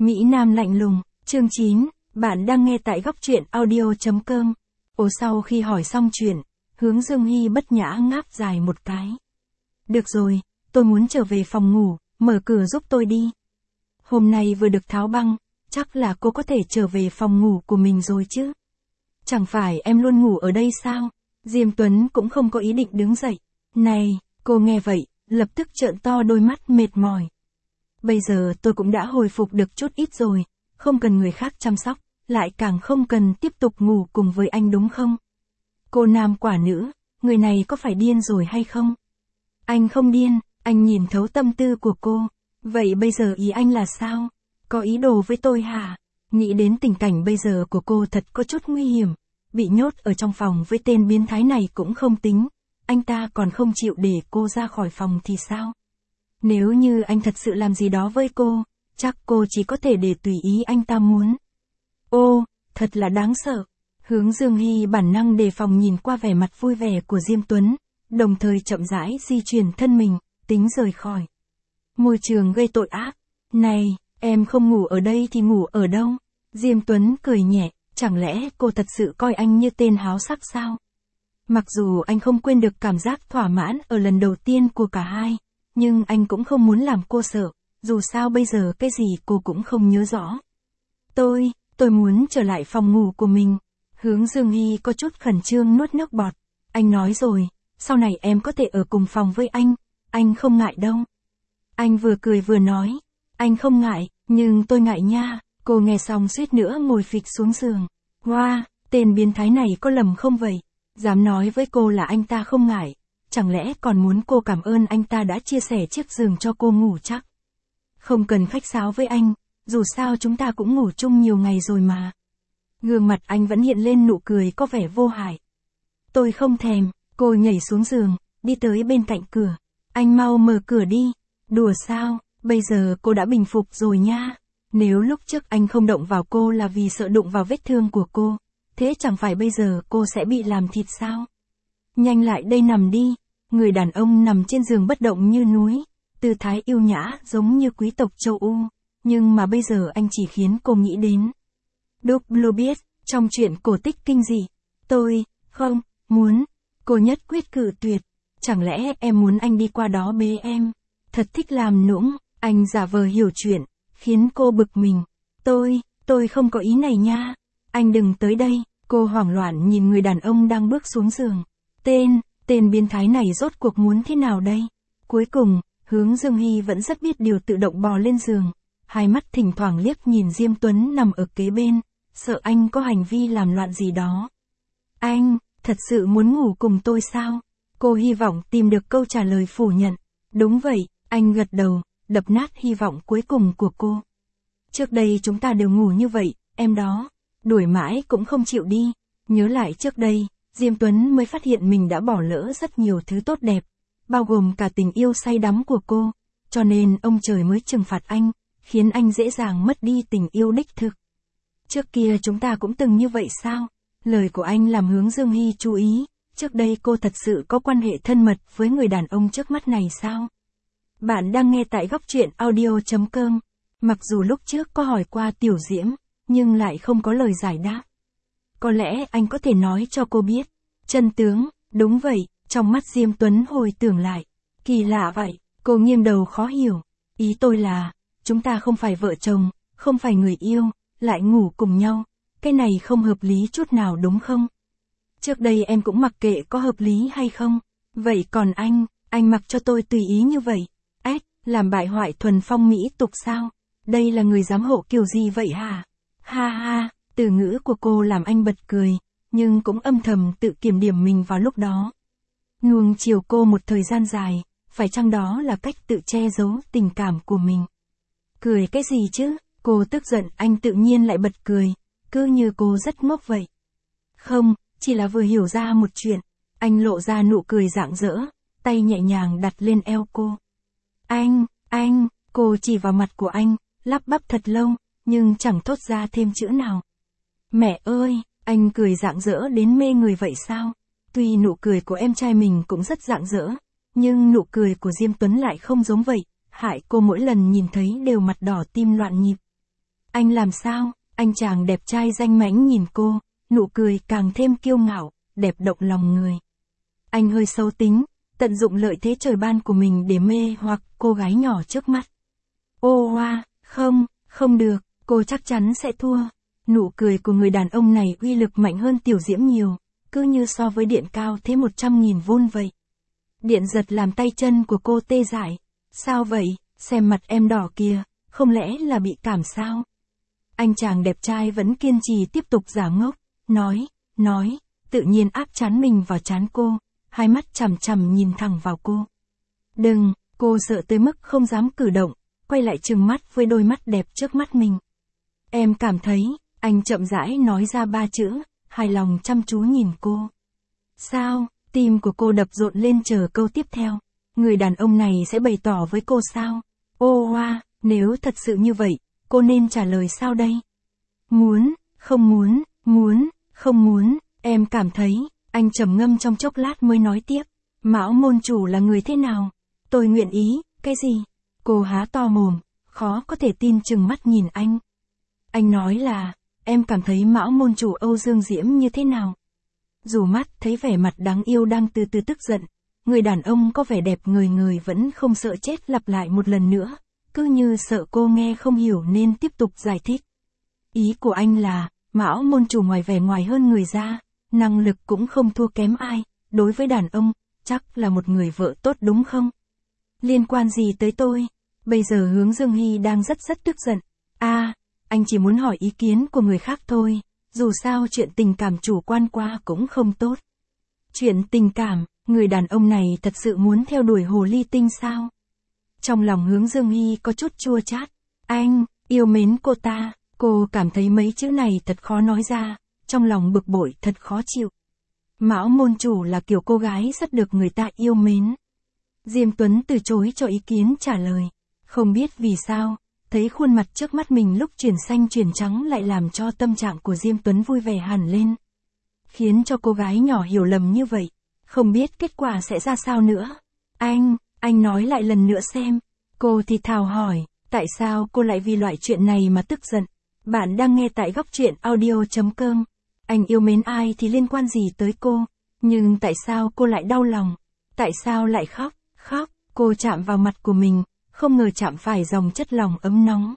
Mỹ Nam lạnh lùng, chương 9, bạn đang nghe tại góc truyện audio.com. Sau khi hỏi xong chuyện, Hướng Dương Hy bất nhã ngáp dài một cái. Được rồi, tôi muốn trở về phòng ngủ, mở cửa giúp tôi đi. Hôm nay vừa được tháo băng, chắc là cô có thể trở về phòng ngủ của mình rồi chứ. Chẳng phải em luôn ngủ ở đây sao? Diêm Tuấn cũng không có ý định đứng dậy. Này, cô nghe vậy, lập tức trợn to đôi mắt mệt mỏi. Bây giờ tôi cũng đã hồi phục được chút ít rồi, không cần người khác chăm sóc, lại càng không cần tiếp tục ngủ cùng với anh đúng không? Cô nam quả nữ, người này có phải điên rồi hay không? Anh không điên, anh nhìn thấu tâm tư của cô. Vậy bây giờ ý anh là sao? Có ý đồ với tôi hả? Nghĩ đến tình cảnh bây giờ của cô thật có chút nguy hiểm. Bị nhốt ở trong phòng với tên biến thái này cũng không tính. Anh ta còn không chịu để cô ra khỏi phòng thì sao? Nếu như anh thật sự làm gì đó với cô, chắc cô chỉ có thể để tùy ý anh ta muốn. Ô, thật là đáng sợ. Hướng Dương Hy bản năng đề phòng nhìn qua vẻ mặt vui vẻ của Diêm Tuấn, đồng thời chậm rãi di chuyển thân mình, tính rời khỏi môi trường gây tội ác. Này, em không ngủ ở đây thì ngủ ở đâu? Diêm Tuấn cười nhẹ, chẳng lẽ cô thật sự coi anh như tên háo sắc sao? Mặc dù anh không quên được cảm giác thỏa mãn ở lần đầu tiên của cả hai, nhưng anh cũng không muốn làm cô sợ, dù sao bây giờ cái gì cô cũng không nhớ rõ. Tôi muốn trở lại phòng ngủ của mình. Hướng Dương Hy có chút khẩn trương nuốt nước bọt. Anh nói rồi, sau này em có thể ở cùng phòng với anh không ngại đâu. Anh vừa cười vừa nói, anh không ngại, nhưng tôi ngại nha. Cô nghe xong suýt nữa ngồi phịch xuống giường. Wow, tên biến thái này có lầm không vậy? Dám nói với cô là anh ta không ngại, chẳng lẽ còn muốn cô cảm ơn anh ta đã chia sẻ chiếc giường cho cô ngủ chắc? Không cần khách sáo với anh, dù sao chúng ta cũng ngủ chung nhiều ngày rồi mà. Gương mặt anh vẫn hiện lên nụ cười có vẻ vô hại. Tôi không thèm, cô nhảy xuống giường, đi tới bên cạnh cửa. Anh mau mở cửa đi. Đùa sao, bây giờ cô đã bình phục rồi nha. Nếu lúc trước anh không động vào cô là vì sợ đụng vào vết thương của cô, thế chẳng phải bây giờ cô sẽ bị làm thịt sao? Nhanh lại đây nằm đi. Người đàn ông nằm trên giường bất động như núi, tư thái yêu nhã giống như quý tộc châu Âu, nhưng mà bây giờ anh chỉ khiến cô nghĩ đến Double biết, trong chuyện cổ tích kinh dị. Tôi, không, muốn. Cô nhất quyết cự tuyệt. Chẳng lẽ em muốn anh đi qua đó bế em? Thật thích làm nũng, anh giả vờ hiểu chuyện, khiến cô bực mình. Tôi không có ý này nha. Anh đừng tới đây. Cô hoảng loạn nhìn người đàn ông đang bước xuống giường. Tên biến thái này rốt cuộc muốn thế nào đây? Cuối cùng, Hướng Dương Hy vẫn rất biết điều tự động bò lên giường. Hai mắt thỉnh thoảng liếc nhìn Diêm Tuấn nằm ở kế bên, sợ anh có hành vi làm loạn gì đó. Anh, thật sự muốn ngủ cùng tôi sao? Cô hy vọng tìm được câu trả lời phủ nhận. Đúng vậy, anh gật đầu, đập nát hy vọng cuối cùng của cô. Trước đây chúng ta đều ngủ như vậy, em đó. Đuổi mãi cũng không chịu đi. Nhớ lại trước đây, Diêm Tuấn mới phát hiện mình đã bỏ lỡ rất nhiều thứ tốt đẹp, bao gồm cả tình yêu say đắm của cô, cho nên ông trời mới trừng phạt anh, khiến anh dễ dàng mất đi tình yêu đích thực. Trước kia chúng ta cũng từng như vậy sao? Lời của anh làm Hướng Dương Hy chú ý, trước đây cô thật sự có quan hệ thân mật với người đàn ông trước mắt này sao? Bạn đang nghe tại góc truyện audio.com. Mặc dù lúc trước có hỏi qua Tiểu Diễm, nhưng lại không có lời giải đáp. Có lẽ anh có thể nói cho cô biết chân tướng. Đúng vậy, trong mắt Diêm Tuấn hồi tưởng lại. Kỳ lạ vậy, cô nghiêng đầu khó hiểu. Ý tôi là, chúng ta không phải vợ chồng, không phải người yêu, lại ngủ cùng nhau. Cái này không hợp lý chút nào đúng không? Trước đây em cũng mặc kệ có hợp lý hay không. Vậy còn anh mặc cho tôi tùy ý như vậy. Làm bại hoại thuần phong mỹ tục sao? Đây là người giám hộ kiểu gì vậy hả? Ha ha, từ ngữ của cô làm anh bật cười, nhưng cũng âm thầm tự kiểm điểm mình vào lúc đó. Nuông chiều cô một thời gian dài, phải chăng đó là cách tự che giấu tình cảm của mình? Cười cái gì chứ? Cô tức giận anh tự nhiên lại bật cười, cứ như cô rất ngốc vậy. Không, chỉ là vừa hiểu ra một chuyện. Anh lộ ra nụ cười rạng rỡ, tay nhẹ nhàng đặt lên eo cô. Anh, cô chỉ vào mặt của anh, lắp bắp thật lâu, nhưng chẳng thốt ra thêm chữ nào. Mẹ ơi, anh cười rạng rỡ đến mê người vậy sao? Tuy nụ cười của em trai mình cũng rất rạng rỡ, nhưng nụ cười của Diêm Tuấn lại không giống vậy, hại cô mỗi lần nhìn thấy đều mặt đỏ tim loạn nhịp. Anh làm sao? Anh chàng đẹp trai danh mãnh nhìn cô, nụ cười càng thêm kiêu ngạo, đẹp động lòng người. Anh hơi xấu tính, tận dụng lợi thế trời ban của mình để mê hoặc cô gái nhỏ trước mắt. Ô hoa, không, không được, cô chắc chắn sẽ thua. Nụ cười của người đàn ông này uy lực mạnh hơn Tiểu Diễm nhiều, cứ như so với điện cao thế 100.000 V vậy. Điện giật làm tay chân của cô tê dại. Sao vậy, xem mặt em đỏ kìa, không lẽ là bị cảm sao? Anh chàng đẹp trai vẫn kiên trì tiếp tục giả ngốc, nói, tự nhiên áp trán mình vào trán cô, hai mắt chằm chằm nhìn thẳng vào cô. Đừng, cô sợ tới mức không dám cử động, quay lại trừng mắt với đôi mắt đẹp trước mắt mình. Em cảm thấy, anh chậm rãi nói ra 3 chữ, hài lòng chăm chú nhìn cô. Sao, tim của cô đập rộn lên chờ câu tiếp theo. Người đàn ông này sẽ bày tỏ với cô sao? Ô hoa, nếu thật sự như vậy, cô nên trả lời sao đây? Muốn, không muốn, muốn, không muốn, em cảm thấy, anh trầm ngâm trong chốc lát mới nói tiếp. Mão môn chủ là người thế nào? Tôi nguyện ý, cái gì? Cô há to mồm, khó có thể tin chừng mắt nhìn anh. Anh nói là, em cảm thấy Mão môn chủ Âu Dương Diễm như thế nào? Dù mắt thấy vẻ mặt đáng yêu đang từ từ tức giận, người đàn ông có vẻ đẹp người vẫn không sợ chết lặp lại một lần nữa, cứ như sợ cô nghe không hiểu nên tiếp tục giải thích. Ý của anh là, Mão môn chủ ngoài vẻ ngoài hơn người ra, năng lực cũng không thua kém ai, đối với đàn ông, chắc là một người vợ tốt đúng không? Liên quan gì tới tôi? Bây giờ Hướng Dương Hy đang rất tức giận. Anh chỉ muốn hỏi ý kiến của người khác thôi, dù sao chuyện tình cảm chủ quan qua cũng không tốt. Chuyện tình cảm, người đàn ông này thật sự muốn theo đuổi hồ ly tinh sao? Trong lòng Hướng Dương Hy có chút chua chát. Anh, yêu mến cô ta, cô cảm thấy mấy chữ này thật khó nói ra, trong lòng bực bội thật khó chịu. Mão môn chủ là kiểu cô gái rất được người ta yêu mến. Diêm Tuấn từ chối cho ý kiến trả lời. Không biết vì sao, thấy khuôn mặt trước mắt mình lúc chuyển xanh chuyển trắng lại làm cho tâm trạng của Diêm Tuấn vui vẻ hẳn lên. Khiến cho cô gái nhỏ hiểu lầm như vậy, không biết kết quả sẽ ra sao nữa. Anh nói lại lần nữa xem. Cô thì thào hỏi, tại sao cô lại vì loại chuyện này mà tức giận? Bạn đang nghe tại góc truyện audio.com. Anh yêu mến ai thì liên quan gì tới cô? Nhưng tại sao cô lại đau lòng? Tại sao lại khóc? Cô chạm vào mặt của mình, không ngờ chạm phải dòng chất lỏng ấm nóng.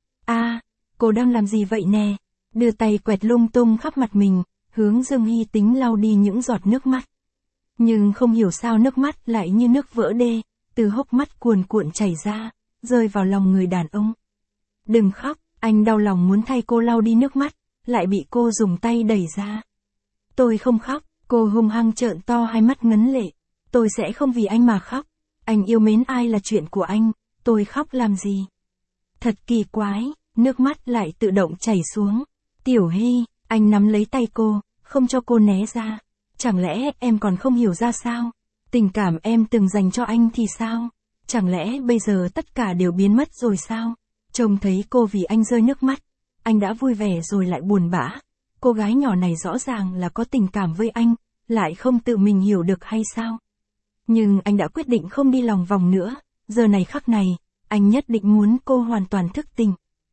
Cô đang làm gì vậy nè? Đưa tay quẹt lung tung khắp mặt mình, Hướng Dương Hy tính lau đi những giọt nước mắt. Nhưng không hiểu sao nước mắt lại như nước vỡ đê, từ hốc mắt cuồn cuộn chảy ra, rơi vào lòng người đàn ông. Đừng khóc, anh đau lòng muốn thay cô lau đi nước mắt, lại bị cô dùng tay đẩy ra. Tôi không khóc, cô hung hăng trợn to hai mắt ngấn lệ. Tôi sẽ không vì anh mà khóc. Anh yêu mến ai là chuyện của anh, tôi khóc làm gì? Thật kỳ quái, nước mắt lại tự động chảy xuống. Tiểu Hy, anh nắm lấy tay cô, không cho cô né ra. Chẳng lẽ em còn không hiểu ra sao? Tình cảm em từng dành cho anh thì sao? Chẳng lẽ bây giờ tất cả đều biến mất rồi sao? Trông thấy cô vì anh rơi nước mắt, anh đã vui vẻ rồi lại buồn bã. Cô gái nhỏ này rõ ràng là có tình cảm với anh, lại không tự mình hiểu được hay sao? Nhưng anh đã quyết định không đi lòng vòng nữa, giờ này khắc này, anh nhất định muốn cô hoàn toàn thức tỉnh.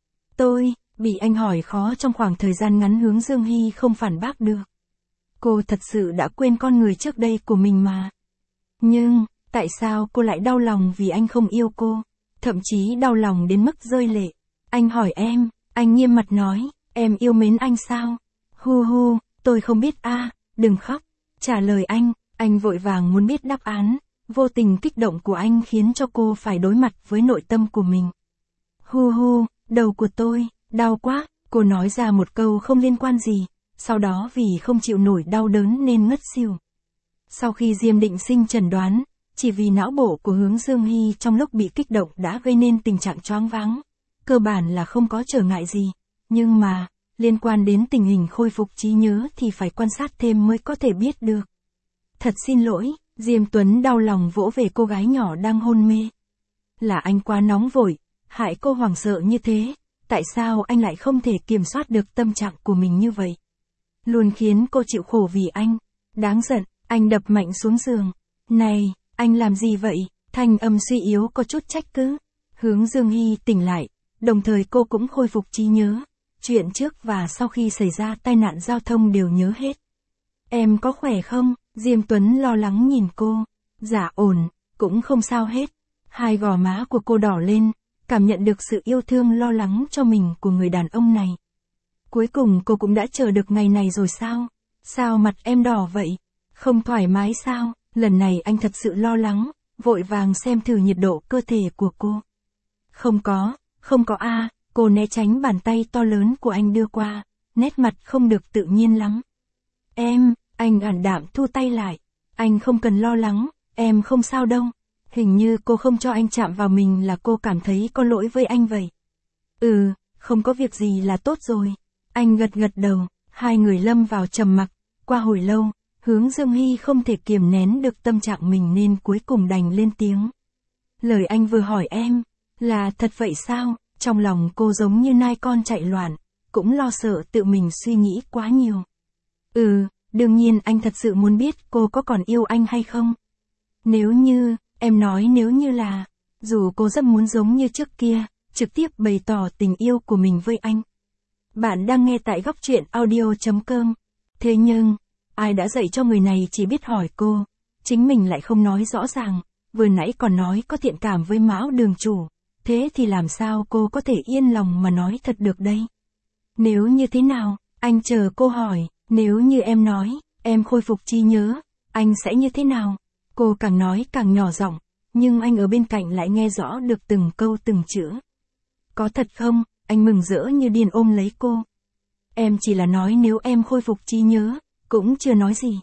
Bị anh hỏi khó trong khoảng thời gian ngắn Hướng Dương Hy không phản bác được. Cô thật sự đã quên con người trước đây của mình mà. Nhưng, tại sao cô lại đau lòng vì anh không yêu cô? Thậm chí đau lòng đến mức rơi lệ. Anh hỏi em, anh nghiêm mặt nói, em yêu mến anh sao? Tôi không biết đừng khóc. Trả lời anh vội vàng muốn biết đáp án. Vô tình kích động của anh khiến cho cô phải đối mặt với nội tâm của mình. Đầu của tôi, đau quá. Cô nói ra một câu không liên quan gì. Sau đó vì không chịu nổi đau đớn nên ngất xỉu. Sau khi Diêm Định Sinh chẩn đoán, chỉ vì não bộ của Hướng Dương Hy trong lúc bị kích động đã gây nên tình trạng choáng váng. Cơ bản là không có trở ngại gì. Nhưng mà, liên quan đến tình hình khôi phục trí nhớ thì phải quan sát thêm mới có thể biết được. Thật xin lỗi, Diêm Tuấn đau lòng vỗ về cô gái nhỏ đang hôn mê. Là anh quá nóng vội, hại cô hoảng sợ như thế. Tại sao anh lại không thể kiểm soát được tâm trạng của mình như vậy? Luôn khiến cô chịu khổ vì anh. Đáng giận, anh đập mạnh xuống giường. Này, anh làm gì vậy? Thanh âm suy yếu có chút trách cứ. Hướng Dương Hy tỉnh lại, đồng thời cô cũng khôi phục trí nhớ. Chuyện trước và sau khi xảy ra tai nạn giao thông đều nhớ hết. Em có khỏe không? Diêm Tuấn lo lắng nhìn cô. Dạ ổn, cũng không sao hết. Hai gò má của cô đỏ lên, cảm nhận được sự yêu thương lo lắng cho mình của người đàn ông này. Cuối cùng cô cũng đã chờ được ngày này rồi sao? Sao mặt em đỏ vậy? Không thoải mái sao? Lần này anh thật sự lo lắng, vội vàng xem thử nhiệt độ cơ thể của cô. Không có a. Cô né tránh bàn tay to lớn của anh đưa qua, nét mặt không được tự nhiên lắm. Anh ảm đạm thu tay lại. Anh không cần lo lắng, em không sao đâu. Hình như cô không cho anh chạm vào mình là cô cảm thấy có lỗi với anh vậy. Không có việc gì là tốt rồi. Anh gật đầu, hai người lâm vào trầm mặc. Qua hồi lâu, Hướng Dương Hy không thể kiềm nén được tâm trạng mình nên cuối cùng đành lên tiếng. Lời anh vừa hỏi em, là thật vậy sao? Trong lòng cô giống như nai con chạy loạn, cũng lo sợ tự mình suy nghĩ quá nhiều. Đương nhiên anh thật sự muốn biết cô có còn yêu anh hay không. Nếu như là, dù cô rất muốn giống như trước kia, trực tiếp bày tỏ tình yêu của mình với anh. Bạn đang nghe tại góc truyện audio.com. Thế nhưng, ai đã dạy cho người này chỉ biết hỏi cô, chính mình lại không nói rõ ràng, vừa nãy còn nói có thiện cảm với Mão đường chủ, thế thì làm sao cô có thể yên lòng mà nói thật được đây? Nếu như thế nào, anh chờ cô hỏi, nếu như em nói, em khôi phục trí nhớ, anh sẽ như thế nào? Cô càng nói càng nhỏ giọng, nhưng anh ở bên cạnh lại nghe rõ được từng câu từng chữ. Có thật không? Anh mừng rỡ như điên ôm lấy cô. Em chỉ là nói nếu em khôi phục trí nhớ, cũng chưa nói gì.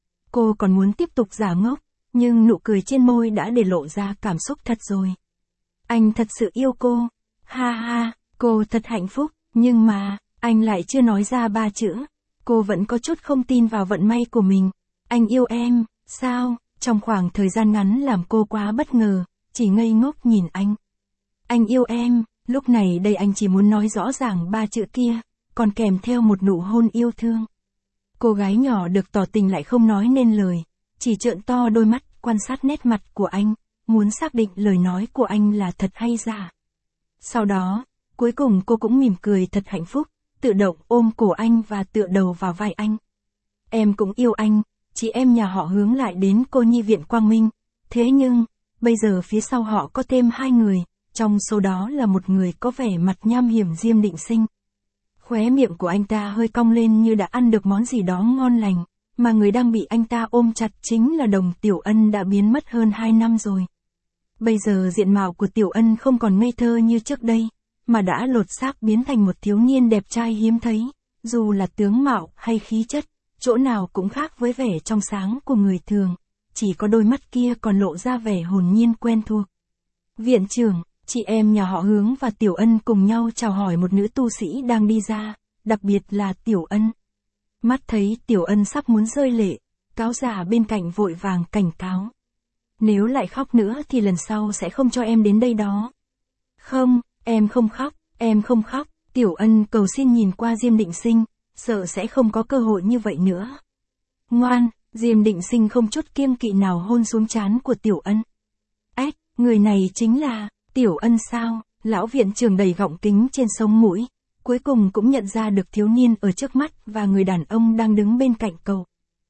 Cô còn muốn tiếp tục giả ngốc, nhưng nụ cười trên môi đã để lộ ra cảm xúc thật rồi. Anh thật sự yêu cô. Ha ha, cô thật hạnh phúc, nhưng mà, anh lại chưa nói ra 3 chữ. Cô vẫn có chút không tin vào vận may của mình. Anh yêu em, sao? Trong khoảng thời gian ngắn làm cô quá bất ngờ, chỉ ngây ngốc nhìn anh. Anh yêu em, lúc này đây anh chỉ muốn nói rõ ràng 3 chữ kia, còn kèm theo một nụ hôn yêu thương. Cô gái nhỏ được tỏ tình lại không nói nên lời, chỉ trợn to đôi mắt, quan sát nét mặt của anh, muốn xác định lời nói của anh là thật hay giả. Sau đó, cuối cùng cô cũng mỉm cười thật hạnh phúc, tự động ôm cổ anh và tựa đầu vào vai anh. Em cũng yêu anh, chị em nhà họ Hướng lại đến cô nhi viện Quang Minh, thế nhưng, bây giờ phía sau họ có thêm 2 người, trong số đó là một người có vẻ mặt nham hiểm Diêm Định Sinh. Khóe miệng của anh ta hơi cong lên như đã ăn được món gì đó ngon lành, mà người đang bị anh ta ôm chặt chính là Đồng Tiểu Ân đã biến mất hơn 2 năm rồi. Bây giờ diện mạo của Tiểu Ân không còn ngây thơ như trước đây, mà đã lột xác biến thành một thiếu niên đẹp trai hiếm thấy, dù là tướng mạo hay khí chất, chỗ nào cũng khác với vẻ trong sáng của người thường, chỉ có đôi mắt kia còn lộ ra vẻ hồn nhiên quen thuộc. Viện trưởng, chị em nhà họ Hướng và Tiểu Ân cùng nhau chào hỏi một nữ tu sĩ đang đi ra, đặc biệt là Tiểu Ân. Mắt thấy Tiểu Ân sắp muốn rơi lệ, cáo già bên cạnh vội vàng cảnh cáo. Nếu lại khóc nữa thì lần sau sẽ không cho em đến đây đó. Không, em không khóc, Tiểu Ân cầu xin nhìn qua Diêm Định Sinh, sợ sẽ không có cơ hội như vậy nữa. Ngoan, Diêm Định Sinh không chút kiêng kỵ nào hôn xuống trán của Tiểu Ân. Người này chính là Tiểu Ân sao? Lão viện trưởng đầy gọng kính trên sống mũi, cuối cùng cũng nhận ra được thiếu niên ở trước mắt và người đàn ông đang đứng bên cạnh cậu.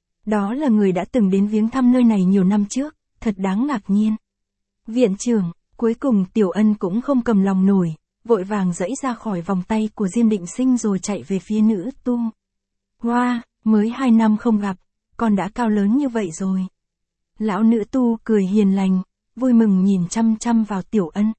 Đó là người đã từng đến viếng thăm nơi này nhiều năm trước, thật đáng ngạc nhiên. Viện trưởng, cuối cùng Tiểu Ân cũng không cầm lòng nổi, vội vàng giãy ra khỏi vòng tay của Diêm Định Sinh rồi chạy về phía nữ tu. Hoa, mới 2 năm không gặp, con đã cao lớn như vậy rồi. Lão nữ tu cười hiền lành, vui mừng nhìn chăm chăm vào Tiểu Ân.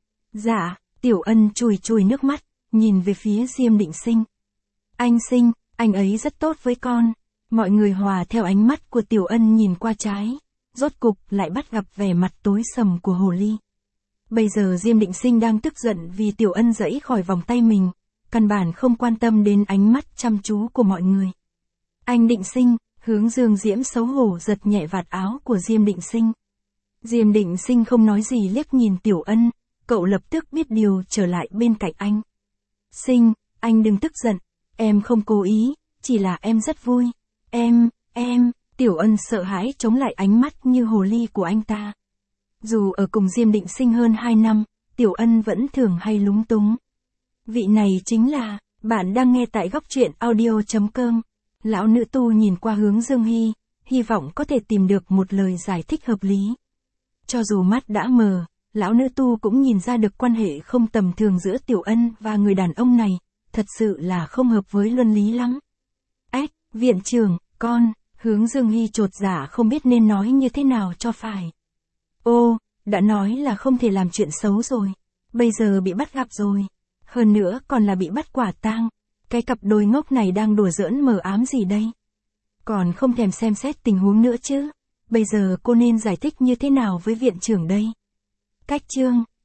Dạ, Tiểu Ân chùi chùi nước mắt, nhìn về phía Diêm Định Sinh. Anh Sinh, anh ấy rất tốt với con. Mọi người hòa theo ánh mắt của Tiểu Ân nhìn qua trái, rốt cục lại bắt gặp vẻ mặt tối sầm của hồ ly. Bây giờ Diêm Định Sinh đang tức giận vì Tiểu Ân giãy khỏi vòng tay mình, căn bản không quan tâm đến ánh mắt chăm chú của mọi người. Anh Định Sinh, Hướng Dương Diễm xấu hổ giật nhẹ vạt áo của Diêm Định Sinh. Diêm Định Sinh không nói gì liếc nhìn Tiểu Ân, cậu lập tức biết điều trở lại bên cạnh anh. Sinh, anh đừng tức giận, em không cố ý, chỉ là em rất vui. Em, Tiểu Ân sợ hãi chống lại ánh mắt như hồ ly của anh ta. Dù ở cùng Diêm Định Sinh hơn 2 năm, Tiểu Ân vẫn thường hay lúng túng, Vị này chính là, bạn đang nghe tại góc truyện audio.com. Lão nữ tu nhìn qua hướng Dương Hy, hy vọng có thể tìm được một lời giải thích hợp lý. Cho dù mắt đã mờ, lão nữ tu cũng nhìn ra được quan hệ không tầm thường giữa Tiểu Ân và người đàn ông này, thật sự là không hợp với luân lý lắm. Viện trưởng, con, hướng Dương Hy chột dạ không biết nên nói như thế nào cho phải. Ô, đã nói là không thể làm chuyện xấu rồi, bây giờ bị bắt gặp rồi. Hơn nữa còn là bị bắt quả tang. Cái cặp đôi ngốc này đang đùa giỡn mờ ám gì đây? Còn không thèm xem xét tình huống nữa chứ. Bây giờ cô nên giải thích như thế nào với viện trưởng đây? Cách chương